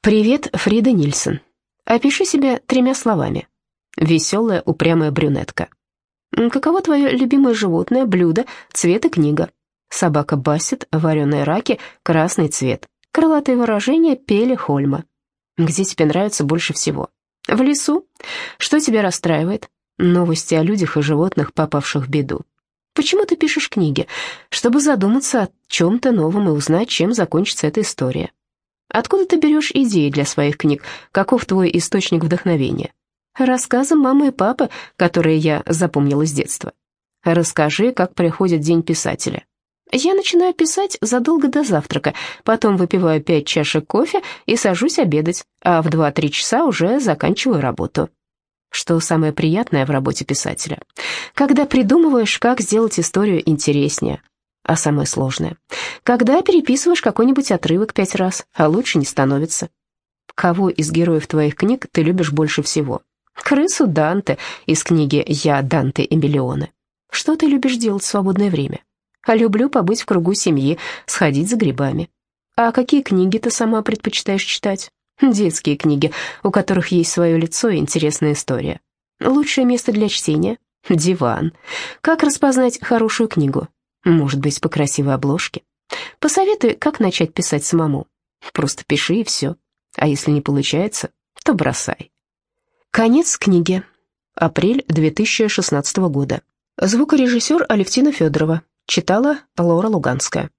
Привет, Фрида Нильсон. Опиши себя 3 словами. Веселая, упрямая брюнетка. Каково твое любимое животное, блюдо, цвет и книга? Собака Бассет, вареные раки, красный цвет. Крылатые выражения Пели Хольма. Где тебе нравится больше всего? В лесу? Что тебя расстраивает? Новости о людях и животных, попавших в беду. Почему ты пишешь книги? Чтобы задуматься о чем-то новом и узнать, чем закончится эта история. Откуда ты берешь идеи для своих книг? Каков твой источник вдохновения? Рассказы мамы и папы, которые я запомнила с детства. Расскажи, как проходит день писателя. Я начинаю писать задолго до завтрака, потом выпиваю 5 чашек кофе и сажусь обедать, а в 2-3 часа уже заканчиваю работу. Что самое приятное в работе писателя? Когда придумываешь, как сделать историю интереснее. А самое сложное? Когда переписываешь какой-нибудь отрывок 5 раз, а лучше не становится. Кого из героев твоих книг ты любишь больше всего? Крысу Данте из книги «Я, Данте и миллионы». Что ты любишь делать в свободное время? Люблю побыть в кругу семьи, сходить за грибами. А какие книги ты сама предпочитаешь читать? Детские книги, у которых есть свое лицо и интересная история. Лучшее место для чтения? Диван. Как распознать хорошую книгу? Может быть, по красивой обложке? Посоветуй, как начать писать самому. Просто пиши и все. А если не получается, то бросай. Конец книги. Апрель 2016 года. Звукорежиссер Алевтина Федорова. Читала Лора Луганская.